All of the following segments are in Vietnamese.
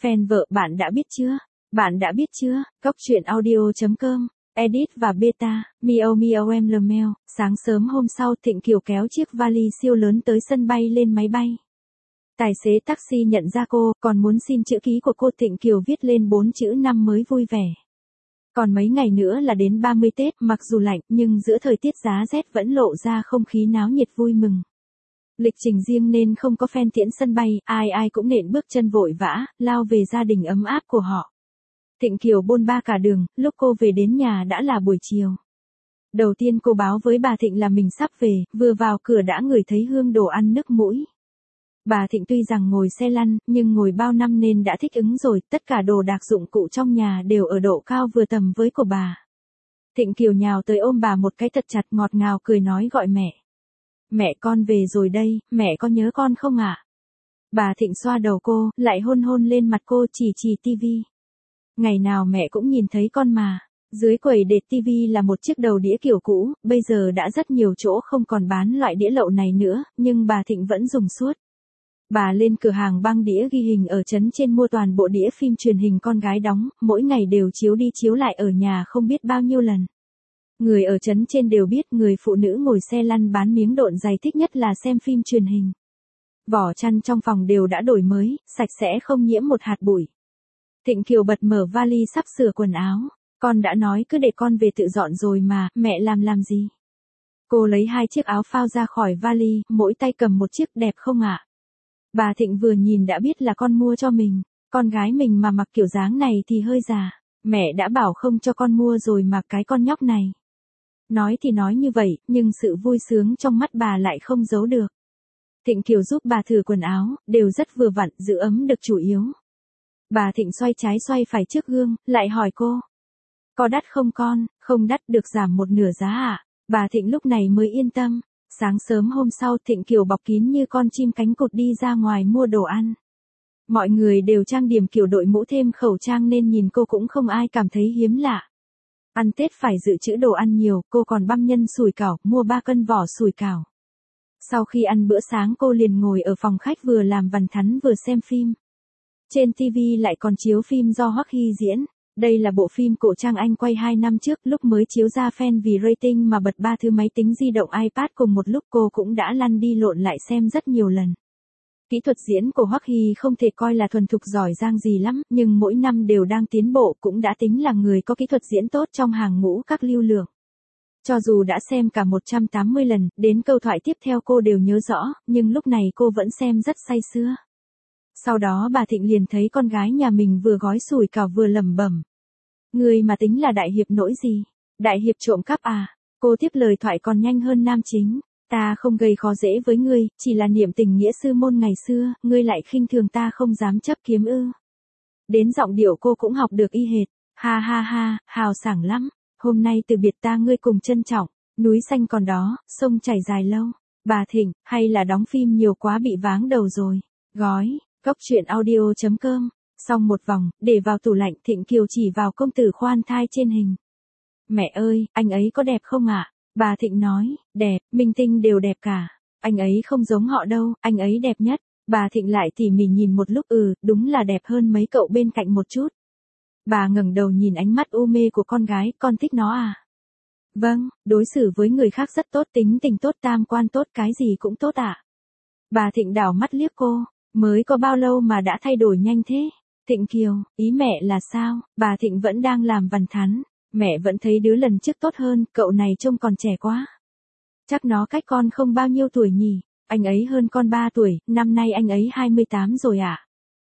Fan vợ bạn đã biết chưa? Bạn đã biết chưa? Cóc truyện audio.com, edit và beta, Miao Miao em Lemel. Sáng sớm hôm sau Thịnh Kiều kéo chiếc vali siêu lớn tới sân bay lên máy bay. Tài xế taxi nhận ra cô, còn muốn xin chữ ký của cô. Thịnh Kiều viết lên 4 chữ năm mới vui vẻ. Còn mấy ngày nữa là đến 30 Tết, mặc dù lạnh, nhưng giữa thời tiết giá rét vẫn lộ ra không khí náo nhiệt vui mừng. Lịch trình riêng nên không có fan tiễn sân bay, ai ai cũng nện bước chân vội vã, lao về gia đình ấm áp của họ. Thịnh Kiều bôn ba cả đường, lúc cô về đến nhà đã là buổi chiều. Đầu tiên cô báo với bà Thịnh là mình sắp về, vừa vào cửa đã ngửi thấy hương đồ ăn nức mũi. Bà Thịnh tuy rằng ngồi xe lăn, nhưng ngồi bao năm nên đã thích ứng rồi, tất cả đồ đạc dụng cụ trong nhà đều ở độ cao vừa tầm với của bà. Thịnh Kiều nhào tới ôm bà một cái thật chặt, ngọt ngào cười nói gọi mẹ. Mẹ con về rồi đây, mẹ có nhớ con không ạ? Bà Thịnh xoa đầu cô, lại hôn hôn lên mặt cô, chỉ tivi. Ngày nào mẹ cũng nhìn thấy con mà. Dưới quầy đệt tivi là một chiếc đầu đĩa kiểu cũ, bây giờ đã rất nhiều chỗ không còn bán loại đĩa lậu này nữa, nhưng bà Thịnh vẫn dùng suốt. Bà lên cửa hàng băng đĩa ghi hình ở trấn trên mua toàn bộ đĩa phim truyền hình con gái đóng, mỗi ngày đều chiếu đi chiếu lại ở nhà không biết bao nhiêu lần. Người ở trấn trên đều biết người phụ nữ ngồi xe lăn bán miếng độn giày thích nhất là xem phim truyền hình. Vỏ chăn trong phòng đều đã đổi mới, sạch sẽ không nhiễm một hạt bụi. Thịnh Kiều bật mở vali sắp sửa quần áo. Con đã nói cứ để con về tự dọn rồi mà, mẹ làm gì? Cô lấy 2 chiếc áo phao ra khỏi vali, mỗi tay cầm một chiếc, đẹp không ạ? Bà Thịnh vừa nhìn đã biết là con mua cho mình. Con gái mình mà mặc kiểu dáng này thì hơi già. Mẹ đã bảo không cho con mua rồi mà cái con nhóc này. Nói thì nói như vậy, nhưng sự vui sướng trong mắt bà lại không giấu được. Thịnh Kiều giúp bà thử quần áo, đều rất vừa vặn, giữ ấm được chủ yếu. Bà Thịnh xoay trái xoay phải trước gương, lại hỏi cô. Có đắt không con? Không đắt, được giảm một nửa giá ạ. Bà Thịnh lúc này mới yên tâm. Sáng sớm hôm sau Thịnh Kiều bọc kín như con chim cánh cụt đi ra ngoài mua đồ ăn. Mọi người đều trang điểm kiểu đội mũ thêm khẩu trang nên nhìn cô cũng không ai cảm thấy hiếm lạ. Ăn Tết phải dự trữ đồ ăn nhiều, cô còn băm nhân sủi cảo, mua 3 cân vỏ sủi cảo. Sau khi ăn bữa sáng cô liền ngồi ở phòng khách vừa làm vằn thắn vừa xem phim. Trên TV lại còn chiếu phim do Hoắc Hy diễn. Đây là bộ phim cổ trang Anh quay 2 năm trước, lúc mới chiếu ra fan vì rating mà bật 3 thứ máy tính di động iPad cùng một lúc. Cô cũng đã lăn đi lộn lại xem rất nhiều lần. Kỹ thuật diễn của Hoắc Hy không thể coi là thuần thục giỏi giang gì lắm, nhưng mỗi năm đều đang tiến bộ, cũng đã tính là người có kỹ thuật diễn tốt trong hàng ngũ các lưu lượng. Cho dù đã xem cả 180 lần, đến câu thoại tiếp theo cô đều nhớ rõ, nhưng lúc này cô vẫn xem rất say sưa. Sau đó bà Thịnh liền thấy con gái nhà mình vừa gói sủi cảo vừa lẩm bẩm. Người mà tính là đại hiệp nỗi gì? Đại hiệp trộm cắp à? Cô tiếp lời thoại còn nhanh hơn nam chính. Ta không gây khó dễ với ngươi, chỉ là niệm tình nghĩa sư môn ngày xưa, ngươi lại khinh thường ta không dám chấp kiếm ư. Đến giọng điệu cô cũng học được y hệt. Ha ha ha, hào sảng lắm. Hôm nay từ biệt ta ngươi cùng trân trọng. Núi xanh còn đó, sông chảy dài lâu. Bà Thịnh, hay là đóng phim nhiều quá bị váng đầu rồi. Gói. Cóc truyện audio.com. Xong một vòng, để vào tủ lạnh. Thịnh Kiều chỉ vào công tử khoan thai trên hình. Mẹ ơi, anh ấy có đẹp không ạ? Bà Thịnh nói, đẹp, minh tinh đều đẹp cả. Anh ấy không giống họ đâu, anh ấy đẹp nhất. Bà Thịnh lại tỉ mỉ nhìn một lúc, đúng là đẹp hơn mấy cậu bên cạnh một chút. Bà ngẩng đầu nhìn ánh mắt u mê của con gái, con thích nó à? Vâng, đối xử với người khác rất tốt, tính tình tốt, tam quan tốt, cái gì cũng tốt ạ. Bà Thịnh đảo mắt liếc cô. Mới có bao lâu mà đã thay đổi nhanh thế? Thịnh Kiều, ý mẹ là sao? Bà Thịnh vẫn đang làm vằn thắn. Mẹ vẫn thấy đứa lần trước tốt hơn, cậu này trông còn trẻ quá. Chắc nó cách con không bao nhiêu tuổi nhỉ? Anh ấy hơn con 3 tuổi, năm nay anh ấy 28 rồi ạ.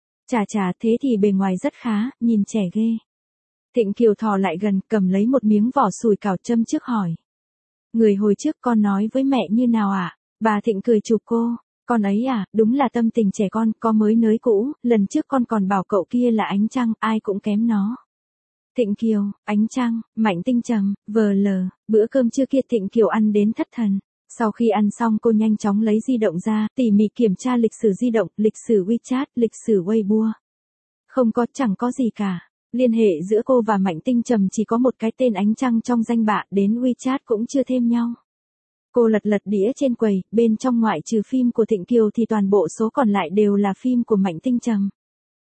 Chà, thế thì bề ngoài rất khá, nhìn trẻ ghê. Thịnh Kiều thò lại gần, cầm lấy một miếng vỏ sủi cảo châm trước hỏi. Người hồi trước con nói với mẹ như nào ạ? Bà Thịnh cười chụp cô. Con ấy à, đúng là tâm tình trẻ con, có mới nới cũ, lần trước con còn bảo cậu kia là ánh trăng, ai cũng kém nó. Thịnh Kiều, ánh trăng, Mạnh Tinh trầm, VL, bữa cơm trưa kia Thịnh Kiều ăn đến thất thần. Sau khi ăn xong cô nhanh chóng lấy di động ra, tỉ mỉ kiểm tra lịch sử di động, lịch sử WeChat, lịch sử Weibo. Không có, chẳng có gì cả. Liên hệ giữa cô và Mạnh Tinh trầm chỉ có một cái tên ánh trăng trong danh bạ, đến WeChat cũng chưa thêm nhau. Cô lật đĩa trên quầy, bên trong ngoại trừ phim của Thịnh Kiều thì toàn bộ số còn lại đều là phim của Mạnh Tinh trầm.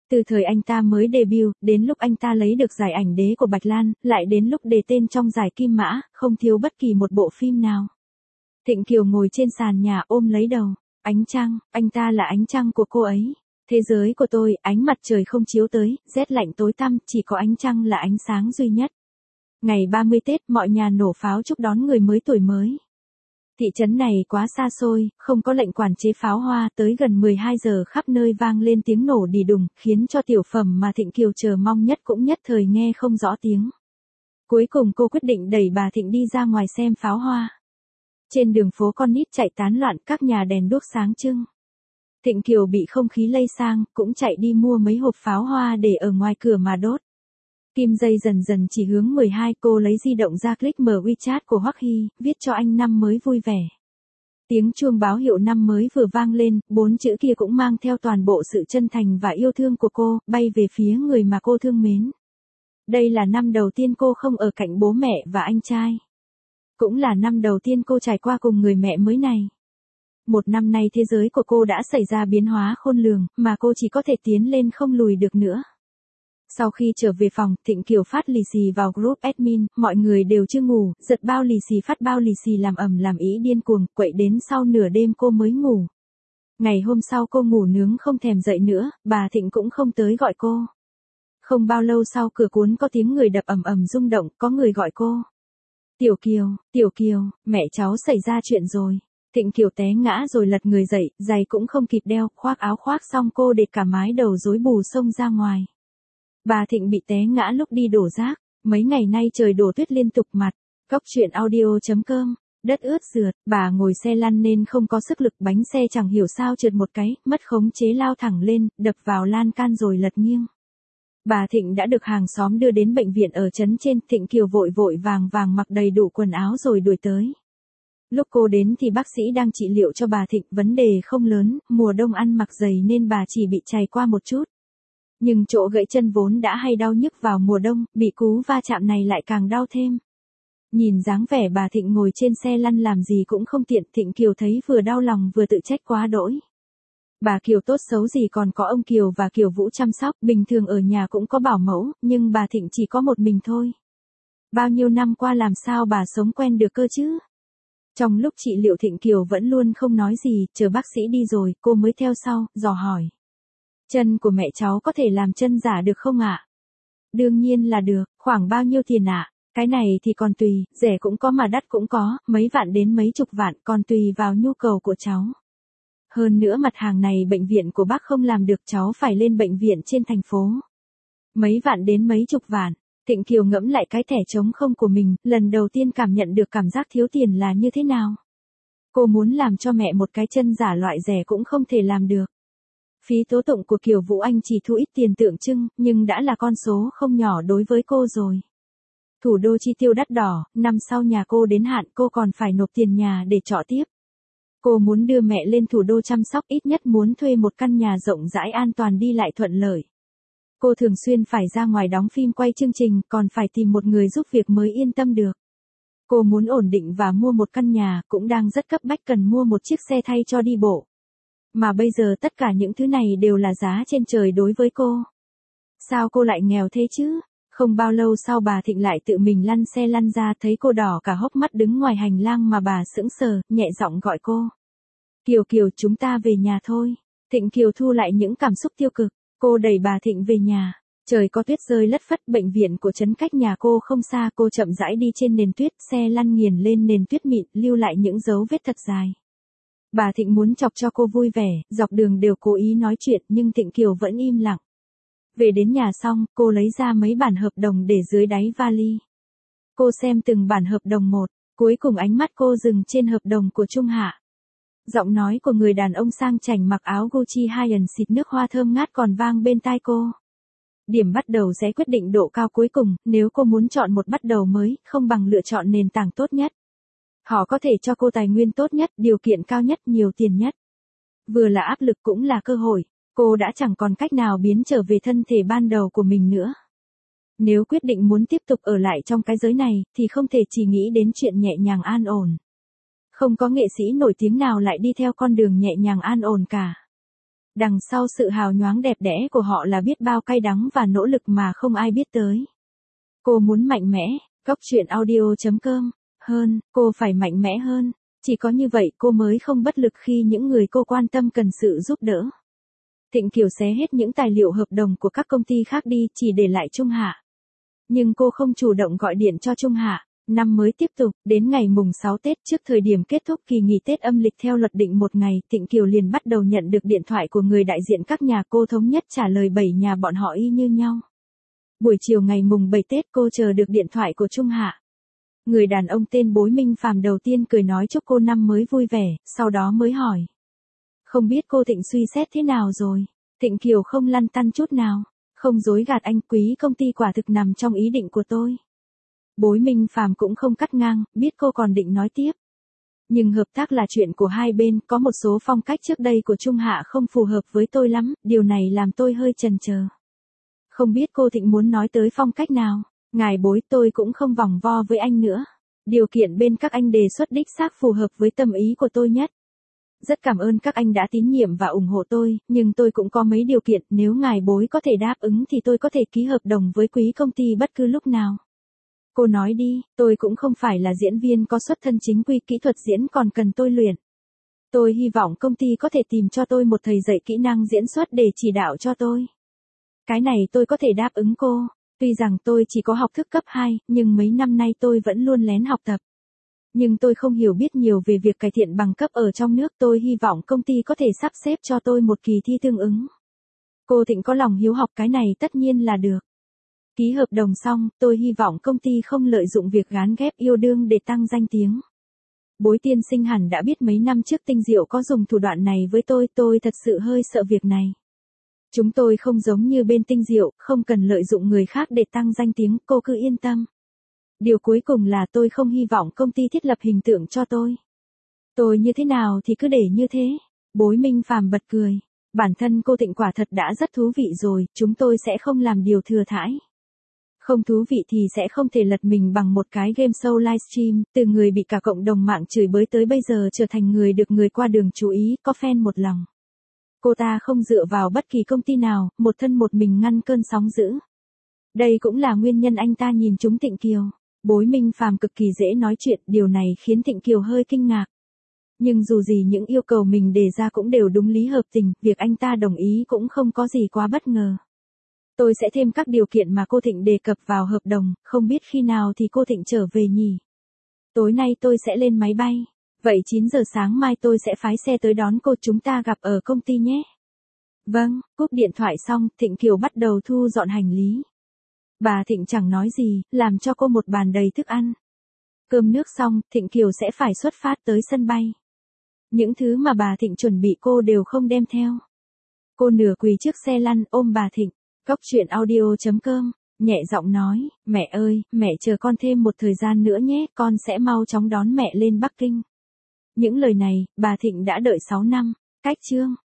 Từ thời anh ta mới debut, đến lúc anh ta lấy được giải ảnh đế của Bạch Lan, lại đến lúc đề tên trong giải Kim Mã, không thiếu bất kỳ một bộ phim nào. Thịnh Kiều ngồi trên sàn nhà ôm lấy đầu. Ánh trăng, anh ta là ánh trăng của cô ấy. Thế giới của tôi, ánh mặt trời không chiếu tới, rét lạnh tối tăm, chỉ có ánh trăng là ánh sáng duy nhất. Ngày 30 Tết, mọi nhà nổ pháo chúc đón người mới tuổi mới. Thị trấn này quá xa xôi, không có lệnh quản chế pháo hoa, tới gần 12 giờ khắp nơi vang lên tiếng nổ đì đùng, khiến cho tiểu phẩm mà Thịnh Kiều chờ mong nhất cũng nhất thời nghe không rõ tiếng. Cuối cùng cô quyết định đẩy bà Thịnh đi ra ngoài xem pháo hoa. Trên đường phố con nít chạy tán loạn, các nhà đèn đuốc sáng trưng. Thịnh Kiều bị không khí lây sang, cũng chạy đi mua mấy hộp pháo hoa để ở ngoài cửa mà đốt. Kim dây dần dần chỉ hướng 12, cô lấy di động ra click mở WeChat của Hoắc Hy, viết cho anh năm mới vui vẻ. Tiếng chuông báo hiệu năm mới vừa vang lên, 4 chữ kia cũng mang theo toàn bộ sự chân thành và yêu thương của cô, bay về phía người mà cô thương mến. Đây là năm đầu tiên cô không ở cạnh bố mẹ và anh trai. Cũng là năm đầu tiên cô trải qua cùng người mẹ mới này. Một năm nay thế giới của cô đã xảy ra biến hóa khôn lường, mà cô chỉ có thể tiến lên không lùi được nữa. Sau khi trở về phòng, Thịnh Kiều phát lì xì vào group admin, mọi người đều chưa ngủ, giật bao lì xì phát bao lì xì làm ầm làm ý điên cuồng, quậy đến sau nửa đêm cô mới ngủ. Ngày hôm sau cô ngủ nướng không thèm dậy nữa, bà Thịnh cũng không tới gọi cô. Không bao lâu sau cửa cuốn có tiếng người đập ầm ầm rung động, có người gọi cô. Tiểu Kiều, mẹ cháu xảy ra chuyện rồi. Thịnh Kiều té ngã rồi lật người dậy, giày cũng không kịp đeo, khoác áo khoác xong cô để cả mái đầu rối bù xông ra ngoài. Bà Thịnh bị té ngã lúc đi đổ rác, mấy ngày nay trời đổ tuyết liên tục mặt. Góc truyện audio.com, đất ướt rượt, bà ngồi xe lăn nên không có sức lực, bánh xe chẳng hiểu sao trượt một cái, mất khống chế lao thẳng lên, đập vào lan can rồi lật nghiêng. Bà Thịnh đã được hàng xóm đưa đến bệnh viện ở trấn trên, Thịnh Kiều vội vội vàng vàng mặc đầy đủ quần áo rồi đuổi tới. Lúc cô đến thì bác sĩ đang trị liệu cho bà Thịnh, vấn đề không lớn, mùa đông ăn mặc dày nên bà chỉ bị chày qua một chút. Nhưng chỗ gãy chân vốn đã hay đau nhức vào mùa đông, bị cú va chạm này lại càng đau thêm. Nhìn dáng vẻ bà Thịnh ngồi trên xe lăn làm gì cũng không tiện, Thịnh Kiều thấy vừa đau lòng vừa tự trách quá đỗi. Bà Kiều tốt xấu gì còn có ông Kiều và Kiều Vũ chăm sóc, bình thường ở nhà cũng có bảo mẫu, nhưng bà Thịnh chỉ có một mình thôi. Bao nhiêu năm qua làm sao bà sống quen được cơ chứ? Trong lúc trị liệu Thịnh Kiều vẫn luôn không nói gì, chờ bác sĩ đi rồi, cô mới theo sau, dò hỏi. Chân của mẹ cháu có thể làm chân giả được không ạ? Đương nhiên là được, khoảng bao nhiêu tiền ạ? Cái này thì còn tùy, rẻ cũng có mà đắt cũng có, mấy vạn đến mấy chục vạn, còn tùy vào nhu cầu của cháu. Hơn nữa mặt hàng này bệnh viện của bác không làm được, cháu phải lên bệnh viện trên thành phố. Mấy vạn đến mấy chục vạn. Thịnh Kiều ngẫm lại cái thẻ trống không của mình, lần đầu tiên cảm nhận được cảm giác thiếu tiền là như thế nào. Cô muốn làm cho mẹ một cái chân giả loại rẻ cũng không thể làm được. Phí tố tụng của Kiều Vũ Anh chỉ thu ít tiền tượng trưng, nhưng đã là con số không nhỏ đối với cô rồi. Thủ đô chi tiêu đắt đỏ, năm sau nhà cô đến hạn cô còn phải nộp tiền nhà để trọ tiếp. Cô muốn đưa mẹ lên thủ đô chăm sóc, ít nhất muốn thuê một căn nhà rộng rãi an toàn đi lại thuận lợi. Cô thường xuyên phải ra ngoài đóng phim quay chương trình, còn phải tìm một người giúp việc mới yên tâm được. Cô muốn ổn định và mua một căn nhà, cũng đang rất cấp bách cần mua một chiếc xe thay cho đi bộ. Mà bây giờ tất cả những thứ này đều là giá trên trời đối với cô. Sao cô lại nghèo thế chứ? Không bao lâu sau bà Thịnh lại tự mình lăn xe lăn ra, thấy cô đỏ cả hốc mắt đứng ngoài hành lang mà bà sững sờ, nhẹ giọng gọi cô. Kiều, chúng ta về nhà thôi. Thịnh Kiều thu lại những cảm xúc tiêu cực, cô đẩy bà Thịnh về nhà. Trời có tuyết rơi lất phất, bệnh viện của trấn cách nhà cô không xa, cô chậm rãi đi trên nền tuyết, xe lăn nghiền lên nền tuyết mịn, lưu lại những dấu vết thật dài. Bà Thịnh muốn chọc cho cô vui vẻ, dọc đường đều cố ý nói chuyện nhưng Thịnh Kiều vẫn im lặng. Về đến nhà xong, cô lấy ra mấy bản hợp đồng để dưới đáy vali. Cô xem từng bản hợp đồng một, cuối cùng ánh mắt cô dừng trên hợp đồng của Trung Hạ. Giọng nói của người đàn ông sang chảnh mặc áo Gucci High-end xịt nước hoa thơm ngát còn vang bên tai cô. Điểm bắt đầu sẽ quyết định độ cao cuối cùng, nếu cô muốn chọn một bắt đầu mới, không bằng lựa chọn nền tảng tốt nhất. Họ có thể cho cô tài nguyên tốt nhất, điều kiện cao nhất, nhiều tiền nhất. Vừa là áp lực cũng là cơ hội, cô đã chẳng còn cách nào biến trở về thân thể ban đầu của mình nữa. Nếu quyết định muốn tiếp tục ở lại trong cái giới này, thì không thể chỉ nghĩ đến chuyện nhẹ nhàng an ổn. Không có nghệ sĩ nổi tiếng nào lại đi theo con đường nhẹ nhàng an ổn cả. Đằng sau sự hào nhoáng đẹp đẽ của họ là biết bao cay đắng và nỗ lực mà không ai biết tới. Cô muốn mạnh mẽ, Góc truyện audio.com, hơn, cô phải mạnh mẽ hơn. Chỉ có như vậy cô mới không bất lực khi những người cô quan tâm cần sự giúp đỡ. Thịnh Kiều xé hết những tài liệu hợp đồng của các công ty khác đi chỉ để lại Trung Hạ. Nhưng cô không chủ động gọi điện cho Trung Hạ. Năm mới tiếp tục, đến ngày mùng 6 Tết trước thời điểm kết thúc kỳ nghỉ Tết âm lịch theo luật định một ngày, Thịnh Kiều liền bắt đầu nhận được điện thoại của người đại diện các nhà, cô thống nhất trả lời 7 nhà bọn họ y như nhau. Buổi chiều ngày mùng 7 Tết cô chờ được điện thoại của Trung Hạ. Người đàn ông tên Bối Minh Phàm đầu tiên cười nói chúc cô năm mới vui vẻ, sau đó mới hỏi. Không biết cô Thịnh suy xét thế nào rồi? Thịnh Kiều không lăn tăn chút nào. Không dối gạt anh, quý công ty quả thực nằm trong ý định của tôi. Bối Minh Phàm cũng không cắt ngang, biết cô còn định nói tiếp. Nhưng hợp tác là chuyện của hai bên, có một số phong cách trước đây của Trung Hạ không phù hợp với tôi lắm, điều này làm tôi hơi chần chờ. Không biết cô Thịnh muốn nói tới phong cách nào? Ngài Bối, tôi cũng không vòng vo với anh nữa. Điều kiện bên các anh đề xuất đích xác phù hợp với tâm ý của tôi nhất. Rất cảm ơn các anh đã tín nhiệm và ủng hộ tôi, nhưng tôi cũng có mấy điều kiện, nếu ngài Bối có thể đáp ứng thì tôi có thể ký hợp đồng với quý công ty bất cứ lúc nào. Cô nói đi, tôi cũng không phải là diễn viên có xuất thân chính quy, kỹ thuật diễn còn cần tôi luyện. Tôi hy vọng công ty có thể tìm cho tôi một thầy dạy kỹ năng diễn xuất để chỉ đạo cho tôi. Cái này tôi có thể đáp ứng cô. Tuy rằng tôi chỉ có học thức cấp 2, nhưng mấy năm nay tôi vẫn luôn lén học tập. Nhưng tôi không hiểu biết nhiều về việc cải thiện bằng cấp ở trong nước, tôi hy vọng công ty có thể sắp xếp cho tôi một kỳ thi tương ứng. Cô Thịnh có lòng hiếu học, cái này tất nhiên là được. Ký hợp đồng xong, tôi hy vọng công ty không lợi dụng việc gán ghép yêu đương để tăng danh tiếng. Bối tiên sinh hẳn đã biết mấy năm trước Tinh Diệu có dùng thủ đoạn này với tôi thật sự hơi sợ việc này. Chúng tôi không giống như bên Tinh Diệu, không cần lợi dụng người khác để tăng danh tiếng, cô cứ yên tâm. Điều cuối cùng là tôi không hy vọng công ty thiết lập hình tượng cho tôi. Tôi như thế nào thì cứ để như thế. Bối Minh Phàm bật cười. Bản thân cô Thịnh quả thật đã rất thú vị rồi, chúng tôi sẽ không làm điều thừa thãi. Không thú vị thì sẽ không thể lật mình bằng một cái game show livestream, từ người bị cả cộng đồng mạng chửi bới tới bây giờ trở thành người được người qua đường chú ý, có fan một lòng. Cô ta không dựa vào bất kỳ công ty nào, một thân một mình ngăn cơn sóng dữ. Đây cũng là nguyên nhân anh ta nhìn trúng Thịnh Kiều. Bối Minh Phàm cực kỳ dễ nói chuyện, điều này khiến Thịnh Kiều hơi kinh ngạc. Nhưng dù gì những yêu cầu mình đề ra cũng đều đúng lý hợp tình, việc anh ta đồng ý cũng không có gì quá bất ngờ. Tôi sẽ thêm các điều kiện mà cô Thịnh đề cập vào hợp đồng, không biết khi nào thì cô Thịnh trở về nhỉ? Tối nay tôi sẽ lên máy bay. Vậy 9 giờ sáng mai tôi sẽ phái xe tới đón cô, chúng ta gặp ở công ty nhé. Vâng, cúp điện thoại xong, Thịnh Kiều bắt đầu thu dọn hành lý. Bà Thịnh chẳng nói gì, làm cho cô một bàn đầy thức ăn. Cơm nước xong, Thịnh Kiều sẽ phải xuất phát tới sân bay. Những thứ mà bà Thịnh chuẩn bị cô đều không đem theo. Cô nửa quỳ trước xe lăn ôm bà Thịnh. Góc truyện audio.com, nhẹ giọng nói, mẹ ơi, mẹ chờ con thêm một thời gian nữa nhé, con sẽ mau chóng đón mẹ lên Bắc Kinh. Những lời này, bà Thịnh đã đợi 6 năm. Cách chương